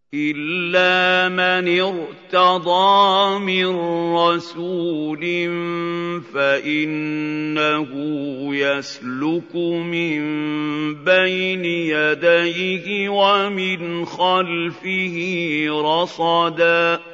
إِلَّا مَنِ ارْتَضَىٰ مِن رَّسُولٍ فَإِنَّهُ يَسْلُكُ مِن بَيْنِ يَدَيْهِ وَمِنْ خَلْفِهِ رَصَدًا